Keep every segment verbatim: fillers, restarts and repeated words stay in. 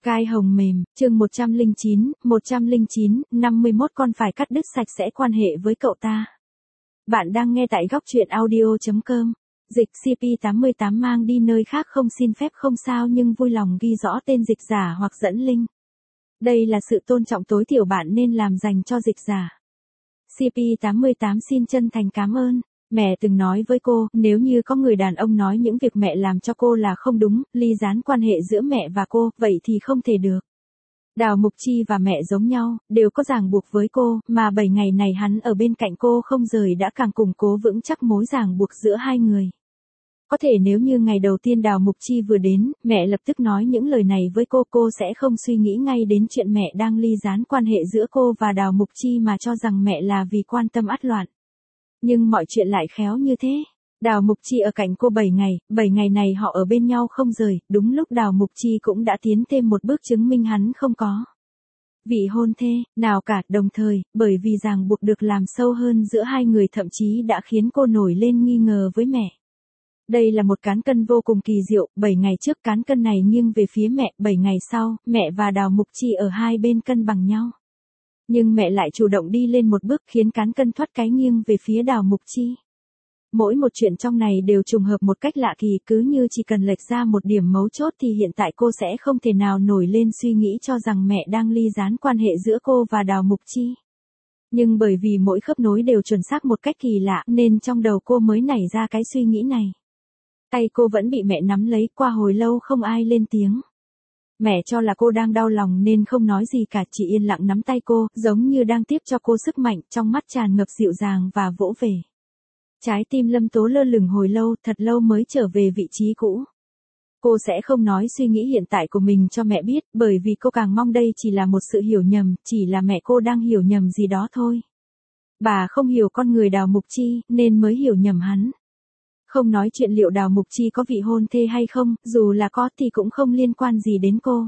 Gai hồng mềm, chương một trăm lẻ chín, một trăm lẻ chín, năm mươi mốt con phải cắt đứt sạch sẽ quan hệ với cậu ta. Bạn đang nghe tại góc truyện audio chấm com. Dịch xê pê tám mươi tám mang đi nơi khác không xin phép không sao nhưng vui lòng ghi rõ tên dịch giả hoặc dẫn link. Đây là sự tôn trọng tối thiểu bạn nên làm dành cho dịch giả. xê pê tám mươi tám xin chân thành cảm ơn. Mẹ từng nói với cô, nếu như có người đàn ông nói những việc mẹ làm cho cô là không đúng, ly gián quan hệ giữa mẹ và cô, vậy thì không thể được. Đào Mục Chi và mẹ giống nhau, đều có ràng buộc với cô, mà bảy ngày này hắn ở bên cạnh cô không rời đã càng củng cố vững chắc mối ràng buộc giữa hai người. Có thể nếu như ngày đầu tiên Đào Mục Chi vừa đến, mẹ lập tức nói những lời này với cô, cô sẽ không suy nghĩ ngay đến chuyện mẹ đang ly gián quan hệ giữa cô và Đào Mục Chi mà cho rằng mẹ là vì quan tâm ắt loạn. Nhưng mọi chuyện lại khéo như thế. Đào Mục Chi ở cạnh cô bảy ngày, bảy ngày này họ ở bên nhau không rời, đúng lúc Đào Mục Chi cũng đã tiến thêm một bước chứng minh hắn không có vị hôn thê nào cả, đồng thời, bởi vì ràng buộc được làm sâu hơn giữa hai người thậm chí đã khiến cô nổi lên nghi ngờ với mẹ. Đây là một cán cân vô cùng kỳ diệu, bảy ngày trước cán cân này nghiêng về phía mẹ, bảy ngày sau, mẹ và Đào Mục Chi ở hai bên cân bằng nhau. Nhưng mẹ lại chủ động đi lên một bước khiến cán cân thoát cái nghiêng về phía Đào Mục Chi. Mỗi một chuyện trong này đều trùng hợp một cách lạ kỳ, cứ như chỉ cần lệch ra một điểm mấu chốt thì hiện tại cô sẽ không thể nào nổi lên suy nghĩ cho rằng mẹ đang ly gián quan hệ giữa cô và Đào Mục Chi. Nhưng bởi vì mỗi khớp nối đều chuẩn xác một cách kỳ lạ nên trong đầu cô mới nảy ra cái suy nghĩ này. Tay cô vẫn bị mẹ nắm lấy, qua hồi lâu không ai lên tiếng. Mẹ cho là cô đang đau lòng nên không nói gì cả, chỉ yên lặng nắm tay cô, giống như đang tiếp cho cô sức mạnh, trong mắt tràn ngập dịu dàng và vỗ về. Trái tim Lâm Tố lơ lửng hồi lâu, thật lâu mới trở về vị trí cũ. Cô sẽ không nói suy nghĩ hiện tại của mình cho mẹ biết, bởi vì cô càng mong đây chỉ là một sự hiểu nhầm, chỉ là mẹ cô đang hiểu nhầm gì đó thôi. Bà không hiểu con người Đào Mục Chi, nên mới hiểu nhầm hắn. Không nói chuyện liệu Đào Mục Chi có vị hôn thê hay không, dù là có thì cũng không liên quan gì đến cô.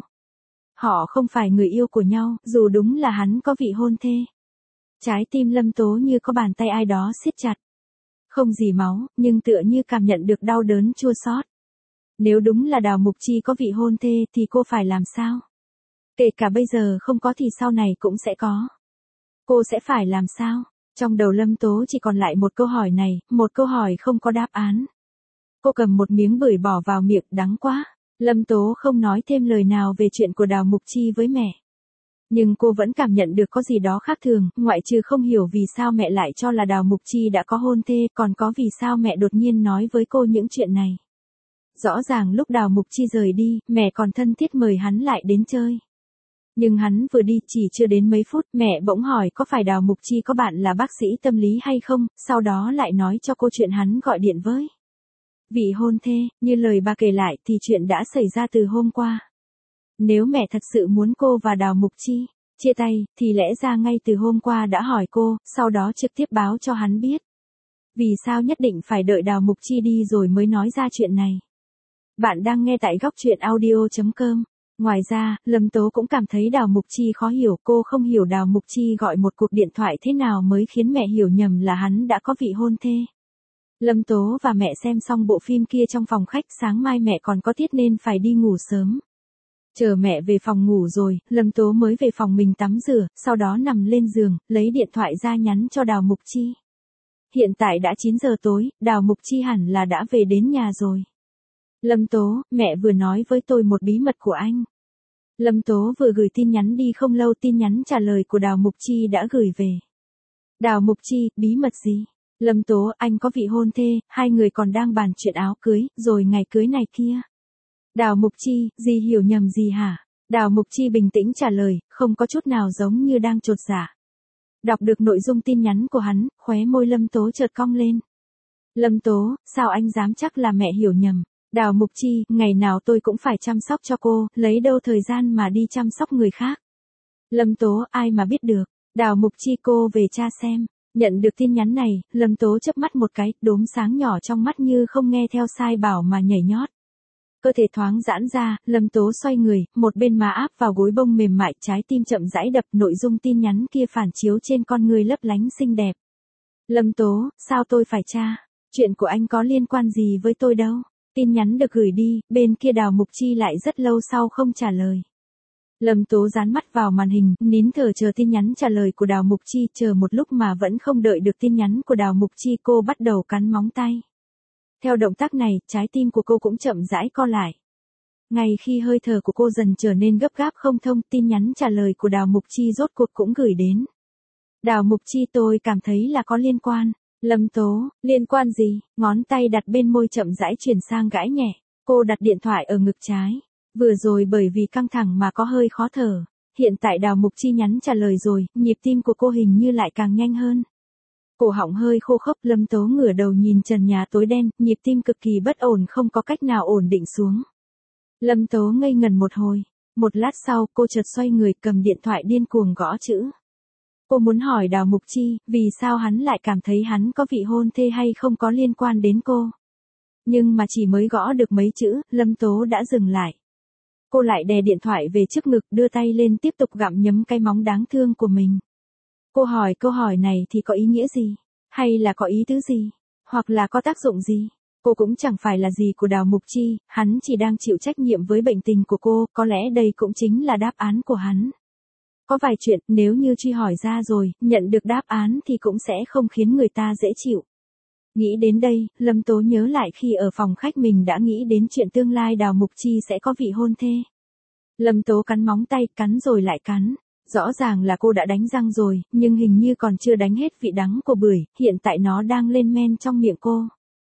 Họ không phải người yêu của nhau, dù đúng là hắn có vị hôn thê. Trái tim Lâm Tố như có bàn tay ai đó siết chặt. Không dì máu, nhưng tựa như cảm nhận được đau đớn chua xót. Nếu đúng là Đào Mục Chi có vị hôn thê thì cô phải làm sao? Kể cả bây giờ không có thì sau này cũng sẽ có. Cô sẽ phải làm sao? Trong đầu Lâm Tố chỉ còn lại một câu hỏi này, một câu hỏi không có đáp án. Cô cầm một miếng bưởi bỏ vào miệng, đắng quá. Lâm Tố không nói thêm lời nào về chuyện của Đào Mục Chi với mẹ. Nhưng cô vẫn cảm nhận được có gì đó khác thường, ngoại trừ không hiểu vì sao mẹ lại cho là Đào Mục Chi đã có hôn thê, còn có vì sao mẹ đột nhiên nói với cô những chuyện này. Rõ ràng lúc Đào Mục Chi rời đi, mẹ còn thân thiết mời hắn lại đến chơi. Nhưng hắn vừa đi chỉ chưa đến mấy phút, mẹ bỗng hỏi có phải Đào Mục Chi có bạn là bác sĩ tâm lý hay không, sau đó lại nói cho cô chuyện hắn gọi điện với vị hôn thê, như lời bà kể lại thì chuyện đã xảy ra từ hôm qua. Nếu mẹ thật sự muốn cô và Đào Mục Chi chia tay, thì lẽ ra ngay từ hôm qua đã hỏi cô, sau đó trực tiếp báo cho hắn biết. Vì sao nhất định phải đợi Đào Mục Chi đi rồi mới nói ra chuyện này? Bạn đang nghe tại góc truyện audio chấm com. Ngoài ra, Lâm Tố cũng cảm thấy Đào Mục Chi khó hiểu, cô không hiểu Đào Mục Chi gọi một cuộc điện thoại thế nào mới khiến mẹ hiểu nhầm là hắn đã có vị hôn thê. Lâm Tố và mẹ xem xong bộ phim kia trong phòng khách, sáng mai mẹ còn có tiết nên phải đi ngủ sớm. Chờ mẹ về phòng ngủ rồi, Lâm Tố mới về phòng mình tắm rửa, sau đó nằm lên giường, lấy điện thoại ra nhắn cho Đào Mục Chi. Hiện tại đã chín giờ tối, Đào Mục Chi hẳn là đã về đến nhà rồi. Lâm Tố, mẹ vừa nói với tôi một bí mật của anh. Lâm Tố vừa gửi tin nhắn đi không lâu, tin nhắn trả lời của Đào Mục Chi đã gửi về. Đào Mục Chi, bí mật gì? Lâm Tố, anh có vị hôn thê, hai người còn đang bàn chuyện áo cưới, rồi ngày cưới này kia. Đào Mục Chi, dì hiểu nhầm gì hả? Đào Mục Chi bình tĩnh trả lời, không có chút nào giống như đang chột dạ. Đọc được nội dung tin nhắn của hắn, khóe môi Lâm Tố chợt cong lên. Lâm Tố, sao anh dám chắc là mẹ hiểu nhầm? Đào Mục Chi, ngày nào tôi cũng phải chăm sóc cho cô, lấy đâu thời gian mà đi chăm sóc người khác. Lâm Tố, ai mà biết được. Đào Mục Chi, cô về tra xem. Nhận được tin nhắn này, Lâm Tố chớp mắt một cái, đốm sáng nhỏ trong mắt như không nghe theo sai bảo mà nhảy nhót. Cơ thể thoáng giãn ra, Lâm Tố xoay người, một bên má áp vào gối bông mềm mại, trái tim chậm rãi đập, nội dung tin nhắn kia phản chiếu trên con người lấp lánh xinh đẹp. Lâm Tố, sao tôi phải tra? Chuyện của anh có liên quan gì với tôi đâu? Tin nhắn được gửi đi, bên kia Đào Mục Chi lại rất lâu sau không trả lời. Lâm Tố dán mắt vào màn hình, nín thở chờ tin nhắn trả lời của Đào Mục Chi, chờ một lúc mà vẫn không đợi được tin nhắn của Đào Mục Chi, cô bắt đầu cắn móng tay. Theo động tác này, trái tim của cô cũng chậm rãi co lại. Ngay khi hơi thở của cô dần trở nên gấp gáp không thông, tin nhắn trả lời của Đào Mục Chi rốt cuộc cũng gửi đến. Đào Mục Chi, tôi cảm thấy là có liên quan. Lâm Tố, liên quan gì? Ngón tay đặt bên môi chậm rãi chuyển sang gãi nhẹ. Cô đặt điện thoại ở ngực trái. Vừa rồi bởi vì căng thẳng mà có hơi khó thở. Hiện tại Đào Mục Chi nhắn trả lời rồi, nhịp tim của cô hình như lại càng nhanh hơn. Cổ họng hơi khô khốc, Lâm Tố ngửa đầu nhìn trần nhà tối đen, nhịp tim cực kỳ bất ổn, không có cách nào ổn định xuống. Lâm Tố ngây ngần một hồi. Một lát sau, cô chợt xoay người cầm điện thoại điên cuồng gõ chữ. Cô muốn hỏi Đào Mục Chi, vì sao hắn lại cảm thấy hắn có vị hôn thê hay không có liên quan đến cô. Nhưng mà chỉ mới gõ được mấy chữ, Lâm Tố đã dừng lại. Cô lại đè điện thoại về trước ngực, đưa tay lên tiếp tục gặm nhấm cái móng đáng thương của mình. Cô hỏi câu hỏi này thì có ý nghĩa gì? Hay là có ý tứ gì? Hoặc là có tác dụng gì? Cô cũng chẳng phải là gì của Đào Mục Chi, hắn chỉ đang chịu trách nhiệm với bệnh tình của cô, có lẽ đây cũng chính là đáp án của hắn. Có vài chuyện, nếu như truy hỏi ra rồi, nhận được đáp án thì cũng sẽ không khiến người ta dễ chịu. Nghĩ đến đây, Lâm Tố nhớ lại khi ở phòng khách mình đã nghĩ đến chuyện tương lai Đào Mục Chi sẽ có vị hôn thê. Lâm Tố cắn móng tay, cắn rồi lại cắn. Rõ ràng là cô đã đánh răng rồi, nhưng hình như còn chưa đánh hết vị đắng của bưởi, hiện tại nó đang lên men trong miệng cô.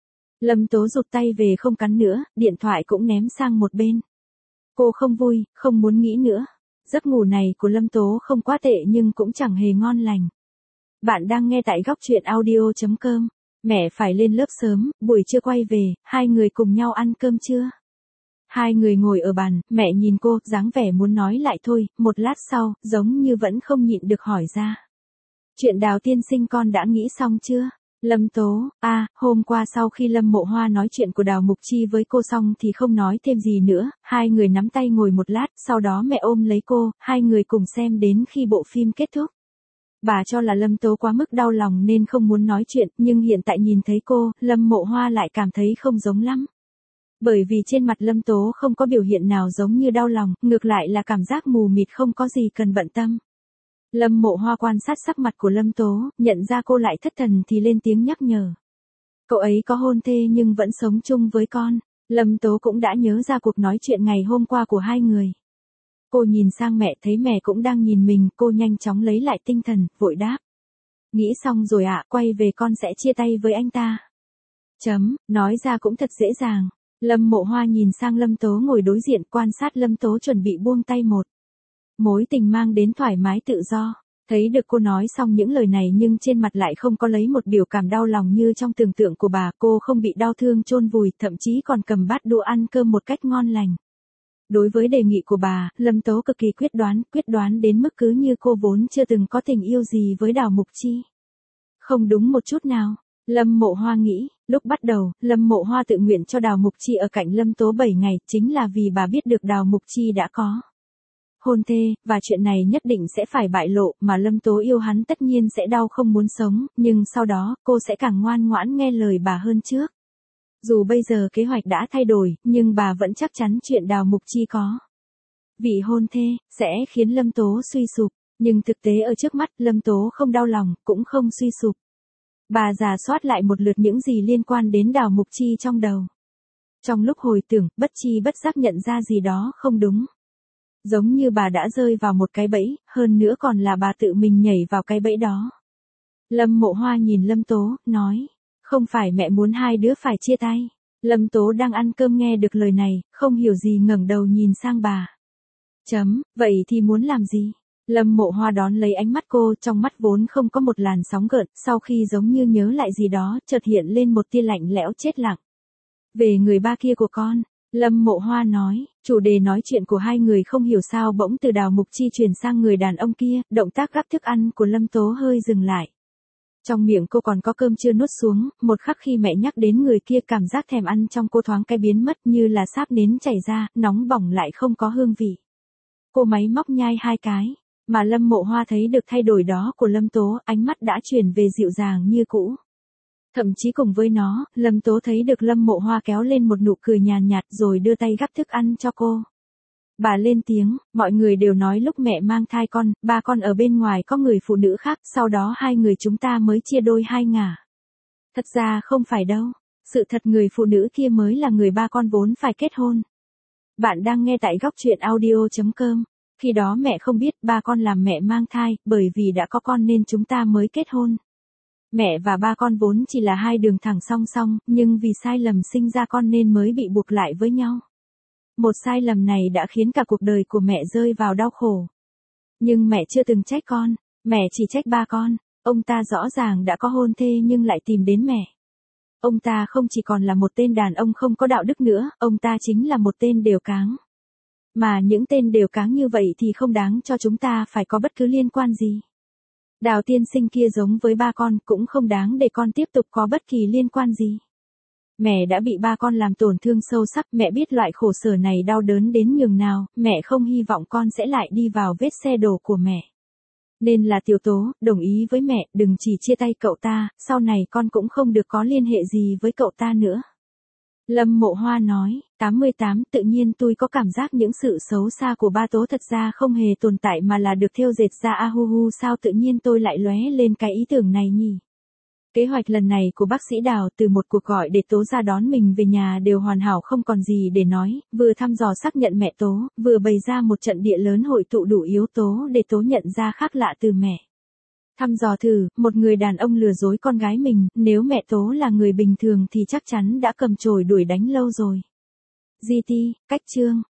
Lâm Tố rụt tay về không cắn nữa, điện thoại cũng ném sang một bên. Cô không vui, không muốn nghĩ nữa. Giấc ngủ này của Lâm Tố không quá tệ nhưng cũng chẳng hề ngon lành. Bạn đang nghe tại góc truyện audio chấm com. Mẹ phải lên lớp sớm, buổi trưa quay về, hai người cùng nhau ăn cơm trưa. Hai người ngồi ở bàn, mẹ nhìn cô, dáng vẻ muốn nói lại thôi, một lát sau, giống như vẫn không nhịn được hỏi ra. Chuyện Đào tiên sinh con đã nghĩ xong chưa? Lâm Tố, à, hôm qua sau khi Lâm Mộ Hoa nói chuyện của Đào Mục Chi với cô xong thì không nói thêm gì nữa, hai người nắm tay ngồi một lát, sau đó mẹ ôm lấy cô, hai người cùng xem đến khi bộ phim kết thúc. Bà cho là Lâm Tố quá mức đau lòng nên không muốn nói chuyện, nhưng hiện tại nhìn thấy cô, Lâm Mộ Hoa lại cảm thấy không giống lắm. Bởi vì trên mặt Lâm Tố không có biểu hiện nào giống như đau lòng, ngược lại là cảm giác mù mịt không có gì cần bận tâm. Lâm Mộ Hoa quan sát sắc mặt của Lâm Tố, nhận ra cô lại thất thần thì lên tiếng nhắc nhở. Cậu ấy có hôn thê nhưng vẫn sống chung với con. Lâm Tố cũng đã nhớ ra cuộc nói chuyện ngày hôm qua của hai người. Cô nhìn sang mẹ, thấy mẹ cũng đang nhìn mình, cô nhanh chóng lấy lại tinh thần, vội đáp. Nghĩ xong rồi ạ, quay về con sẽ chia tay với anh ta. Chấm, nói ra cũng thật dễ dàng. Lâm Mộ Hoa nhìn sang Lâm Tố ngồi đối diện, quan sát Lâm Tố chuẩn bị buông tay một. Mối tình mang đến thoải mái tự do. Thấy được cô nói xong những lời này nhưng trên mặt lại không có lấy một biểu cảm đau lòng như trong tưởng tượng của bà, cô không bị đau thương chôn vùi, thậm chí còn cầm bát đũa ăn cơm một cách ngon lành. Đối với đề nghị của bà, Lâm Tố cực kỳ quyết đoán, quyết đoán đến mức cứ như cô vốn chưa từng có tình yêu gì với Đào Mục Chi. Không đúng một chút nào. Lâm Mộ Hoa nghĩ, lúc bắt đầu, Lâm Mộ Hoa tự nguyện cho Đào Mục Chi ở cạnh Lâm Tố bảy ngày, chính là vì bà biết được Đào Mục Chi đã có hôn thê, và chuyện này nhất định sẽ phải bại lộ, mà Lâm Tố yêu hắn tất nhiên sẽ đau không muốn sống, nhưng sau đó, cô sẽ càng ngoan ngoãn nghe lời bà hơn trước. Dù bây giờ kế hoạch đã thay đổi, nhưng bà vẫn chắc chắn chuyện Đào Mục Chi có vị hôn thê, sẽ khiến Lâm Tố suy sụp, nhưng thực tế ở trước mắt, Lâm Tố không đau lòng, cũng không suy sụp. Bà rà soát lại một lượt những gì liên quan đến Đào Mục Chi trong đầu. Trong lúc hồi tưởng, bất chi bất giác nhận ra gì đó không đúng. Giống như bà đã rơi vào một cái bẫy, hơn nữa còn là bà tự mình nhảy vào cái bẫy đó. Lâm Mộ Hoa nhìn Lâm Tố, nói, không phải mẹ muốn hai đứa phải chia tay. Lâm Tố đang ăn cơm nghe được lời này, không hiểu gì ngẩng đầu nhìn sang bà. Chấm, vậy thì muốn làm gì? Lâm Mộ Hoa đón lấy ánh mắt cô, trong mắt vốn không có một làn sóng gợn, sau khi giống như nhớ lại gì đó, chợt hiện lên một tia lạnh lẽo chết lặng. Về người ba kia của con, Lâm Mộ Hoa nói, chủ đề nói chuyện của hai người không hiểu sao bỗng từ Đào Mục Chi chuyển sang người đàn ông kia, động tác gắp thức ăn của Lâm Tố hơi dừng lại. Trong miệng cô còn có cơm chưa nuốt xuống, một khắc khi mẹ nhắc đến người kia cảm giác thèm ăn trong cô thoáng cái biến mất như là sáp nến chảy ra, nóng bỏng lại không có hương vị. Cô máy móc nhai hai cái, mà Lâm Mộ Hoa thấy được thay đổi đó của Lâm Tố, ánh mắt đã chuyển về dịu dàng như cũ. Thậm chí cùng với nó, Lâm Tố thấy được Lâm Mộ Hoa kéo lên một nụ cười nhàn nhạt rồi đưa tay gắp thức ăn cho cô. Bà lên tiếng, mọi người đều nói lúc mẹ mang thai con, ba con ở bên ngoài có người phụ nữ khác, sau đó hai người chúng ta mới chia đôi hai ngả. Thật ra không phải đâu. Sự thật người phụ nữ kia mới là người ba con vốn phải kết hôn. Bạn đang nghe tại góc chuyện audio chấm com. Khi đó mẹ không biết ba con làm mẹ mang thai, bởi vì đã có con nên chúng ta mới kết hôn. Mẹ và ba con vốn chỉ là hai đường thẳng song song, nhưng vì sai lầm sinh ra con nên mới bị buộc lại với nhau. Một sai lầm này đã khiến cả cuộc đời của mẹ rơi vào đau khổ. Nhưng mẹ chưa từng trách con, mẹ chỉ trách ba con. Ông ta rõ ràng đã có hôn thê nhưng lại tìm đến mẹ. Ông ta không chỉ còn là một tên đàn ông không có đạo đức nữa, ông ta chính là một tên đều cáng. Mà những tên đều cáng như vậy thì không đáng cho chúng ta phải có bất cứ liên quan gì. Đào tiên sinh kia giống với ba con cũng không đáng để con tiếp tục có bất kỳ liên quan gì. Mẹ đã bị ba con làm tổn thương sâu sắc, mẹ biết loại khổ sở này đau đớn đến nhường nào, mẹ không hy vọng con sẽ lại đi vào vết xe đổ của mẹ. Nên là Tiểu Tố, đồng ý với mẹ, đừng chỉ chia tay cậu ta, sau này con cũng không được có liên hệ gì với cậu ta nữa. Lâm Mộ Hoa nói, tám mươi tám, tự nhiên tôi có cảm giác những sự xấu xa của ba Tố thật ra không hề tồn tại mà là được thêu dệt ra a hu hu, sao tự nhiên tôi lại lóe lên cái ý tưởng này nhỉ? Kế hoạch lần này của bác sĩ Đào từ một cuộc gọi để Tố ra đón mình về nhà đều hoàn hảo không còn gì để nói, vừa thăm dò xác nhận mẹ Tố, vừa bày ra một trận địa lớn hội tụ đủ yếu tố để Tố nhận ra khác lạ từ mẹ. Thăm dò thử, một người đàn ông lừa dối con gái mình, nếu mẹ Tố là người bình thường thì chắc chắn đã cầm chổi đuổi đánh lâu rồi. giê tê, cách chương.